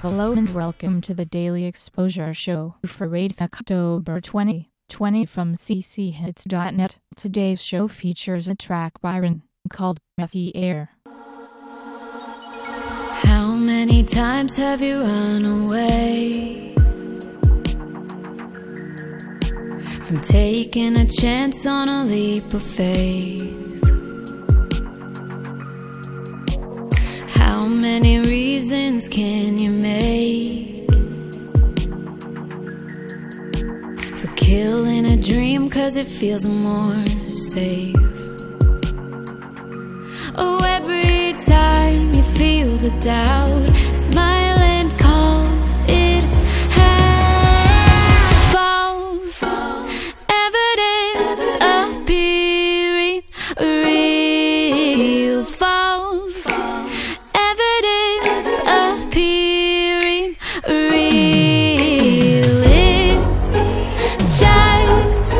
Hello and welcome to the Daily Exposure Show for 8th October 2020 from cchits.net. Today's show features a track by Ren called F.E. Air. How many times have you run away from taking a chance on a leap of faith? How many reasons can you make for killing a dream 'cause it feels more safe? Oh, every time you feel the doubt, smile and call it half false evidence appearing real. False evidence appearing real. It's just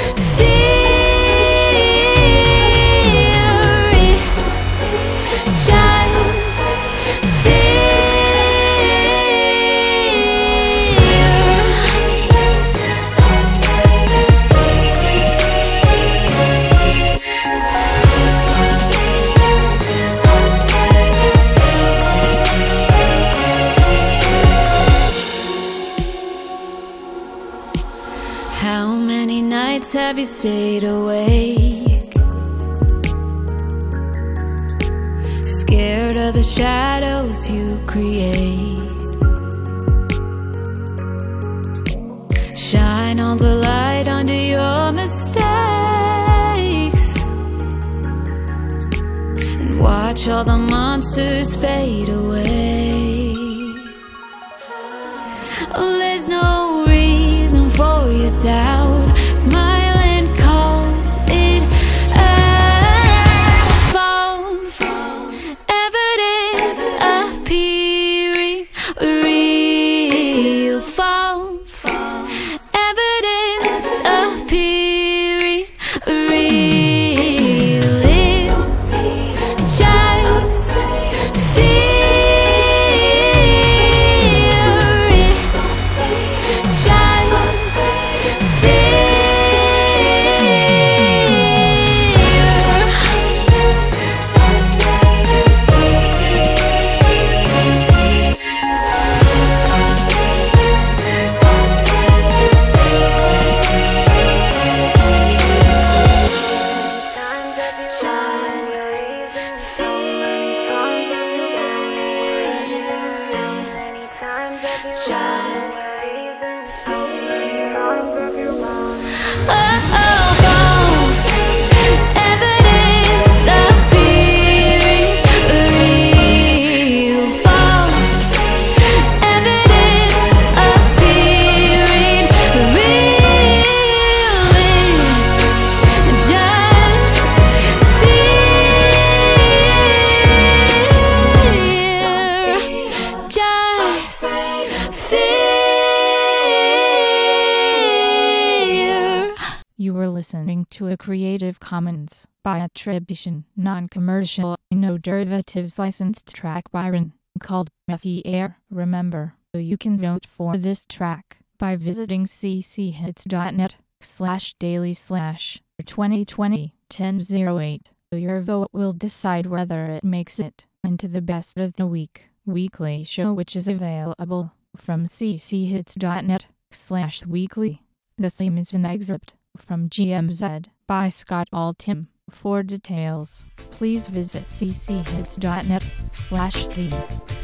fear. It's just How many nights have you stayed awake, scared of the shadows you create? Shine all the light under your mistakes and watch all the monsters fade away. Oh, there's no reason for your doubt. Smile and call it false evidence appearing real. False evidence appearing real. It's just fear. It's just You were listening to a Creative Commons by attribution, non-commercial, no derivatives licensed track by Ren called F.E. Air. Remember, you can vote for this track by visiting cchits.net/daily/2020-1008. Your vote will decide whether it makes it into the Best of the Week weekly show, which is available from cchits.net/weekly. The theme is an excerpt from GMZ by Scott Altham. For details, please visit cchits.net/theme.